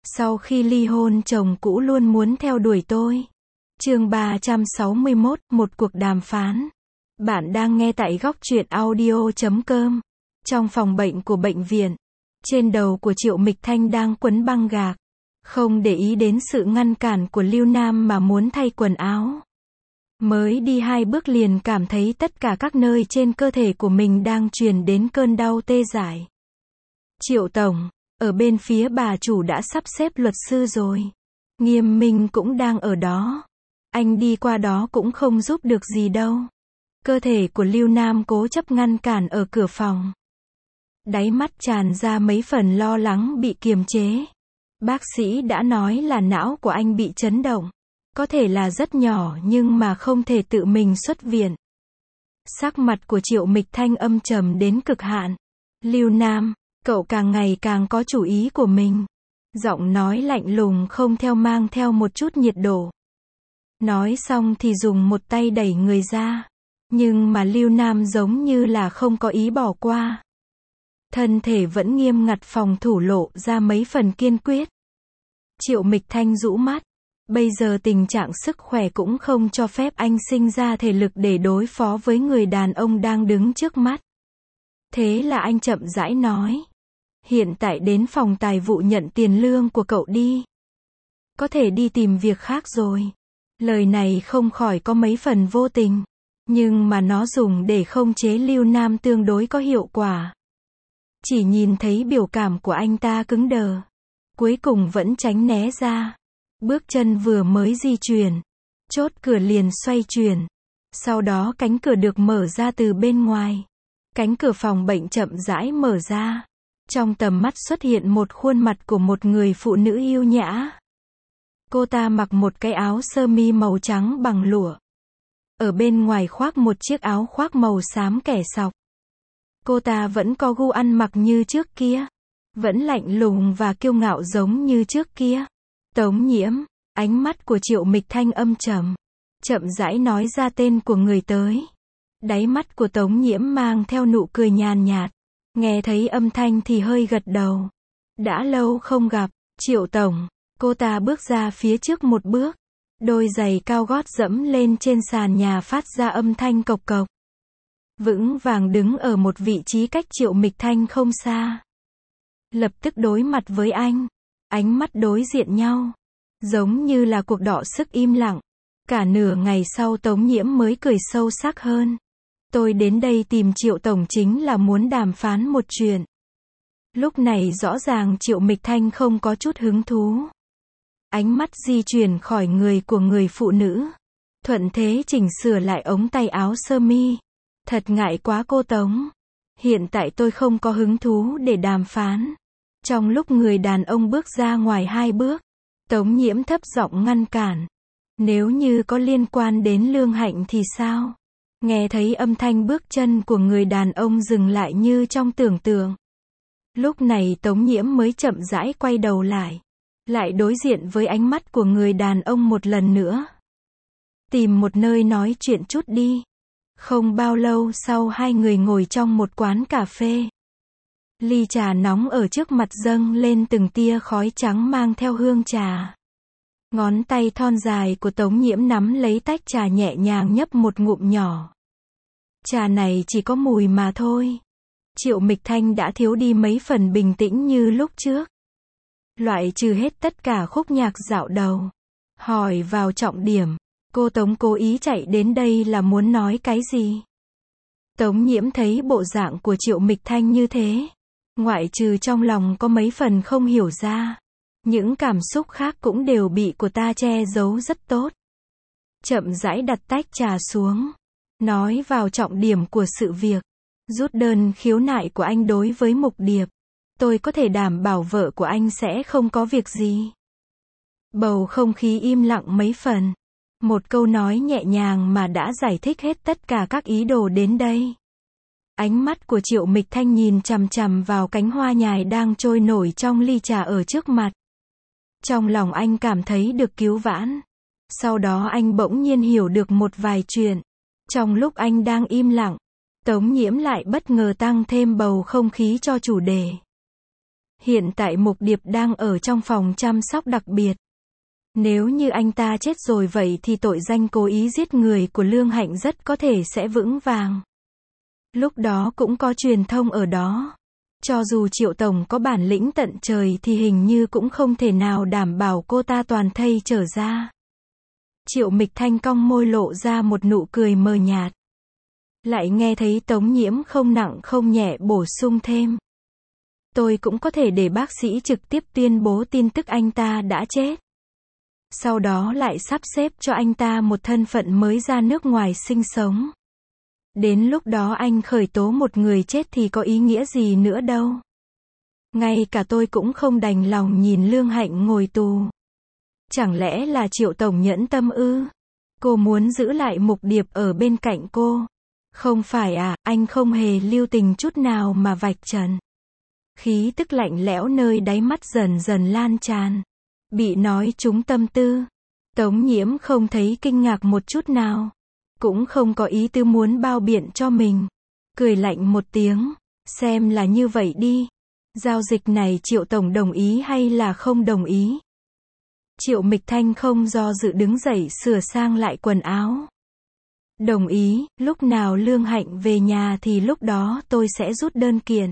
Sau khi ly hôn chồng cũ luôn muốn theo đuổi tôi. Chương 361, một cuộc đàm phán. Bạn đang nghe tại góc truyện audio.com. Trong phòng bệnh của bệnh viện, trên đầu của Triệu Mịch Thanh đang quấn băng gạc. Không để ý đến sự ngăn cản của Lưu Nam mà muốn thay quần áo. Mới đi 2 bước liền cảm thấy tất cả các nơi trên cơ thể của mình đang truyền đến cơn đau tê dại. Triệu Tổng, ở bên phía bà chủ đã sắp xếp luật sư rồi. Nghiêm Minh cũng đang ở đó. Anh đi qua đó cũng không giúp được gì đâu. Cơ thể của Lưu Nam cố chấp ngăn cản ở cửa phòng. Đáy mắt tràn ra mấy phần lo lắng bị kiềm chế. Bác sĩ đã nói là não của anh bị chấn động. Có thể là rất nhỏ nhưng mà không thể tự mình xuất viện. Sắc mặt của Triệu Mịch Thanh âm trầm đến cực hạn. Lưu Nam, cậu càng ngày càng có chủ ý của mình. Giọng nói lạnh lùng không theo mang theo một chút nhiệt độ. Nói xong thì dùng một tay đẩy người ra. Nhưng mà Lưu Nam giống như là không có ý bỏ qua. Thân thể vẫn nghiêm ngặt phòng thủ lộ ra mấy phần kiên quyết. Triệu Mịch Thanh rũ mắt. Bây giờ tình trạng sức khỏe cũng không cho phép anh sinh ra thể lực để đối phó với người đàn ông đang đứng trước mắt. Thế là anh chậm rãi nói. Hiện tại đến phòng tài vụ nhận tiền lương của cậu đi. Có thể đi tìm việc khác rồi. Lời này không khỏi có mấy phần vô tình. Nhưng mà nó dùng để khống chế Lưu Nam tương đối có hiệu quả. Chỉ nhìn thấy biểu cảm của anh ta cứng đờ. Cuối cùng vẫn tránh né ra. Bước chân vừa mới di chuyển. Chốt cửa liền xoay chuyển. Sau đó cánh cửa được mở ra từ bên ngoài. Cánh cửa phòng bệnh chậm rãi mở ra. Trong tầm mắt xuất hiện một khuôn mặt của một người phụ nữ yêu nhã. Cô ta mặc một cái áo sơ mi màu trắng bằng lụa. Ở bên ngoài khoác một chiếc áo khoác màu xám kẻ sọc. Cô ta vẫn có gu ăn mặc như trước kia. Vẫn lạnh lùng và kiêu ngạo giống như trước kia. Tống Nhiễm, ánh mắt của Triệu Mịch Thanh âm trầm. Chậm rãi nói ra tên của người tới. Đáy mắt của Tống Nhiễm mang theo nụ cười nhàn nhạt. Nghe thấy âm thanh thì hơi gật đầu. Đã lâu không gặp, Triệu Tổng. Cô ta bước ra phía trước một bước. Đôi giày cao gót dẫm lên trên sàn nhà phát ra âm thanh cộc cộc. Vững vàng đứng ở một vị trí cách Triệu Mịch Thanh không xa. Lập tức đối mặt với anh. Ánh mắt đối diện nhau. Giống như là cuộc đọ sức im lặng. Cả nửa ngày sau Tống Nhiễm mới cười sâu sắc hơn. Tôi đến đây tìm Triệu Tổng chính là muốn đàm phán một chuyện. Lúc này rõ ràng Triệu Mịch Thanh không có chút hứng thú. Ánh mắt di chuyển khỏi người của người phụ nữ. Thuận thế chỉnh sửa lại ống tay áo sơ mi. Thật ngại quá cô Tống. Hiện tại tôi không có hứng thú để đàm phán. Trong lúc người đàn ông bước ra ngoài 2 bước. Tống Nhiễm thấp giọng ngăn cản. Nếu như có liên quan đến Lương Hạnh thì sao? Nghe thấy âm thanh bước chân của người đàn ông dừng lại như trong tưởng tượng. Lúc này Tống Nhiễm mới chậm rãi quay đầu lại. Lại đối diện với ánh mắt của người đàn ông một lần nữa. Tìm một nơi nói chuyện chút đi. Không bao lâu sau hai người ngồi trong một quán cà phê. Ly trà nóng ở trước mặt dâng lên từng tia khói trắng mang theo hương trà. Ngón tay thon dài của Tống Nhiễm nắm lấy tách trà nhẹ nhàng nhấp một ngụm nhỏ. Trà này chỉ có mùi mà thôi. Triệu Mịch Thanh đã thiếu đi mấy phần bình tĩnh như lúc trước. Loại trừ hết tất cả khúc nhạc dạo đầu. Hỏi vào trọng điểm. Cô Tống cố ý chạy đến đây là muốn nói cái gì? Tống Nhiễm thấy bộ dạng của Triệu Mịch Thanh như thế. Ngoại trừ trong lòng có mấy phần không hiểu ra. Những cảm xúc khác cũng đều bị cô ta che giấu rất tốt. Chậm rãi đặt tách trà xuống. Nói vào trọng điểm của sự việc. Rút đơn khiếu nại của anh đối với Mục Điệp. Tôi có thể đảm bảo vợ của anh sẽ không có việc gì. Bầu không khí im lặng mấy phần. Một câu nói nhẹ nhàng mà đã giải thích hết tất cả các ý đồ đến đây. Ánh mắt của Triệu Mịch Thanh nhìn chằm chằm vào cánh hoa nhài đang trôi nổi trong ly trà ở trước mặt. Trong lòng anh cảm thấy được cứu vãn. Sau đó anh bỗng nhiên hiểu được một vài chuyện. Trong lúc anh đang im lặng, Tống Nhiễm lại bất ngờ tăng thêm bầu không khí cho chủ đề. Hiện tại Mục Điệp đang ở trong phòng chăm sóc đặc biệt. Nếu như anh ta chết rồi vậy thì tội danh cố ý giết người của Lương Hạnh rất có thể sẽ vững vàng. Lúc đó cũng có truyền thông ở đó. Cho dù Triệu Tổng có bản lĩnh tận trời thì hình như cũng không thể nào đảm bảo cô ta toàn thây trở ra. Triệu Mịch Thanh cong môi lộ ra một nụ cười mờ nhạt. Lại nghe thấy Tống Nhiễm không nặng không nhẹ bổ sung thêm. Tôi cũng có thể để bác sĩ trực tiếp tuyên bố tin tức anh ta đã chết. Sau đó lại sắp xếp cho anh ta một thân phận mới ra nước ngoài sinh sống. Đến lúc đó anh khởi tố một người chết thì có ý nghĩa gì nữa đâu. Ngay cả tôi cũng không đành lòng nhìn Lương Hạnh ngồi tù. Chẳng lẽ là Triệu Tổng nhẫn tâm ư? Cô muốn giữ lại Mục Điệp ở bên cạnh cô. Không phải à, anh không hề lưu tình chút nào mà vạch trần. Khí tức lạnh lẽo nơi đáy mắt dần dần lan tràn. Bị nói trúng tâm tư. Tống Nhiễm không thấy kinh ngạc một chút nào. Cũng không có ý tư muốn bao biện cho mình. Cười lạnh một tiếng. Xem là như vậy đi. Giao dịch này Triệu Tổng đồng ý hay là không đồng ý? Triệu Mịch Thanh không do dự đứng dậy sửa sang lại quần áo. Đồng ý, lúc nào Lương Hạnh về nhà thì lúc đó tôi sẽ rút đơn kiện.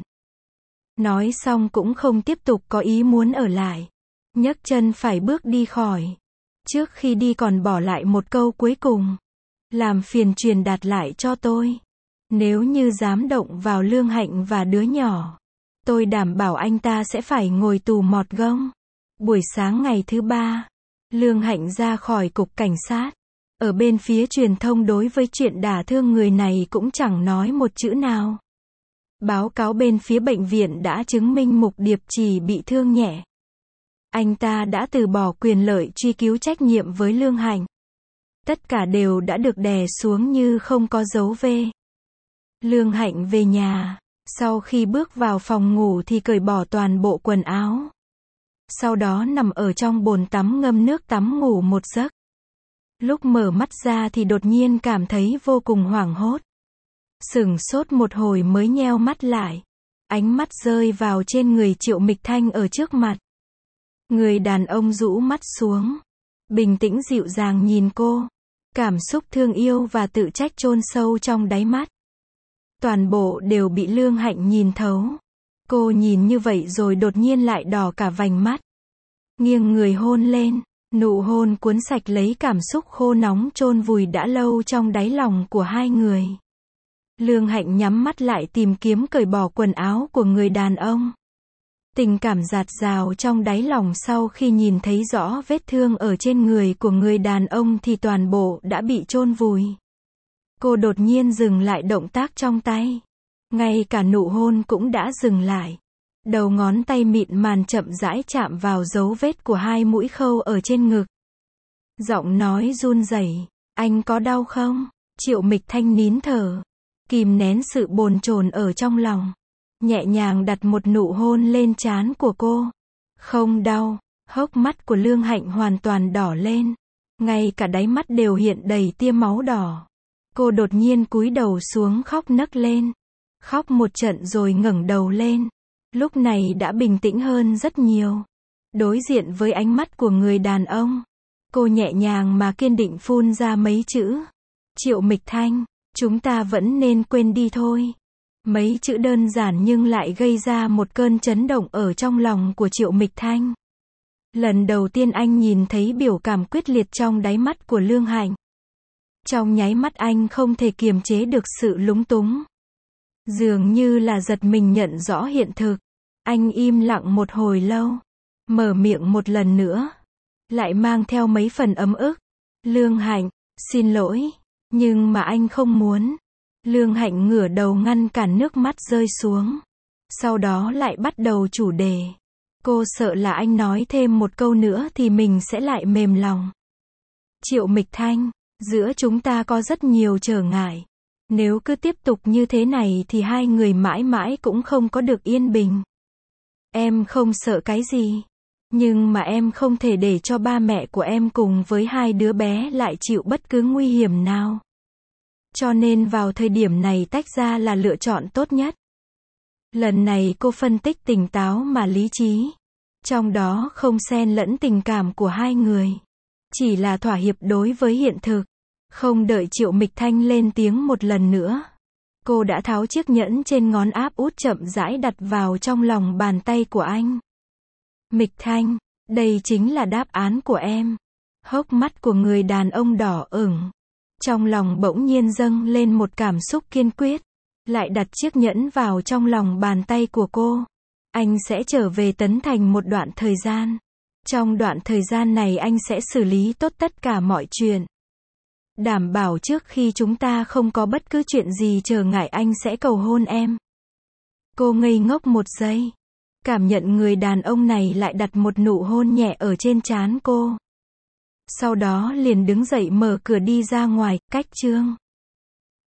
Nói xong cũng không tiếp tục có ý muốn ở lại. Nhấc chân phải bước đi khỏi. Trước khi đi còn bỏ lại một câu cuối cùng. Làm phiền truyền đạt lại cho tôi. Nếu như dám động vào Lương Hạnh và đứa nhỏ, tôi đảm bảo anh ta sẽ phải ngồi tù mọt gông. Buổi sáng ngày thứ 3, Lương Hạnh ra khỏi cục cảnh sát. Ở bên phía truyền thông đối với chuyện đả thương người này cũng chẳng nói một chữ nào. Báo cáo bên phía bệnh viện đã chứng minh Mục Điệp chỉ bị thương nhẹ. Anh ta đã từ bỏ quyền lợi truy cứu trách nhiệm với Lương Hạnh. Tất cả đều đã được đè xuống như không có dấu vết. Lương Hạnh về nhà. Sau khi bước vào phòng ngủ thì cởi bỏ toàn bộ quần áo. Sau đó nằm ở trong bồn tắm ngâm nước tắm ngủ một giấc. Lúc mở mắt ra thì đột nhiên cảm thấy vô cùng hoảng hốt. Sửng sốt một hồi mới nheo mắt lại. Ánh mắt rơi vào trên người Triệu Mịch Thanh ở trước mặt. Người đàn ông rũ mắt xuống. Bình tĩnh dịu dàng nhìn cô. Cảm xúc thương yêu và tự trách chôn sâu trong đáy mắt. Toàn bộ đều bị Lương Hạnh nhìn thấu. Cô nhìn như vậy rồi đột nhiên lại đỏ cả vành mắt. Nghiêng người hôn lên. Nụ hôn cuốn sạch lấy cảm xúc khô nóng chôn vùi đã lâu trong đáy lòng của hai người. Lương Hạnh nhắm mắt lại tìm kiếm cởi bỏ quần áo của người đàn ông. Tình cảm dạt dào trong đáy lòng sau khi nhìn thấy rõ vết thương ở trên người của người đàn ông thì toàn bộ đã bị chôn vùi. Cô đột nhiên dừng lại động tác trong tay. Ngay cả nụ hôn cũng đã dừng lại. Đầu ngón tay mịn màn chậm rãi chạm vào dấu vết của hai mũi khâu ở trên ngực. Giọng nói run rẩy. Anh có đau không? Triệu Mịch Thanh nín thở. Kìm nén sự bồn chồn ở trong lòng. Nhẹ nhàng đặt một nụ hôn lên trán của cô. Không đau. Hốc mắt của Lương Hạnh hoàn toàn đỏ lên. Ngay cả đáy mắt đều hiện đầy tia máu đỏ. Cô đột nhiên cúi đầu xuống khóc nấc lên. Khóc một trận rồi ngẩng đầu lên. Lúc này đã bình tĩnh hơn rất nhiều. Đối diện với ánh mắt của người đàn ông, cô nhẹ nhàng mà kiên định phun ra mấy chữ. Triệu Mịch Thanh, chúng ta vẫn nên quên đi thôi. Mấy chữ đơn giản nhưng lại gây ra một cơn chấn động ở trong lòng của Triệu Mịch Thanh. Lần đầu tiên anh nhìn thấy biểu cảm quyết liệt trong đáy mắt của Lương Hạnh. Trong nháy mắt anh không thể kiềm chế được sự lúng túng. Dường như là giật mình nhận rõ hiện thực. Anh im lặng một hồi lâu. Mở miệng một lần nữa. Lại mang theo mấy phần ấm ức. Lương Hạnh, xin lỗi. Nhưng mà anh không muốn. Lương Hạnh ngửa đầu ngăn cản nước mắt rơi xuống. Sau đó lại bắt đầu chủ đề. Cô sợ là anh nói thêm một câu nữa thì mình sẽ lại mềm lòng. Triệu Mịch Thanh, giữa chúng ta có rất nhiều trở ngại. Nếu cứ tiếp tục như thế này thì hai người mãi mãi cũng không có được yên bình. Em không sợ cái gì. Nhưng mà em không thể để cho ba mẹ của em cùng với hai đứa bé lại chịu bất cứ nguy hiểm nào. Cho nên vào thời điểm này tách ra là lựa chọn tốt nhất. Lần này cô phân tích tỉnh táo mà lý trí. Trong đó không xen lẫn tình cảm của hai người. Chỉ là thỏa hiệp đối với hiện thực. Không đợi Triệu Mịch Thanh lên tiếng một lần nữa. Cô đã tháo chiếc nhẫn trên ngón áp út chậm rãi đặt vào trong lòng bàn tay của anh. Mịch Thanh, đây chính là đáp án của em. Hốc mắt của người đàn ông đỏ ửng. Trong lòng bỗng nhiên dâng lên một cảm xúc kiên quyết. Lại đặt chiếc nhẫn vào trong lòng bàn tay của cô. Anh sẽ trở về Tấn Thành một đoạn thời gian. Trong đoạn thời gian này anh sẽ xử lý tốt tất cả mọi chuyện. Đảm bảo trước khi chúng ta không có bất cứ chuyện gì trở ngại anh sẽ cầu hôn em. Cô ngây ngốc một giây. Cảm nhận người đàn ông này lại đặt một nụ hôn nhẹ ở trên trán cô. Sau đó liền đứng dậy mở cửa đi ra ngoài, cách Trương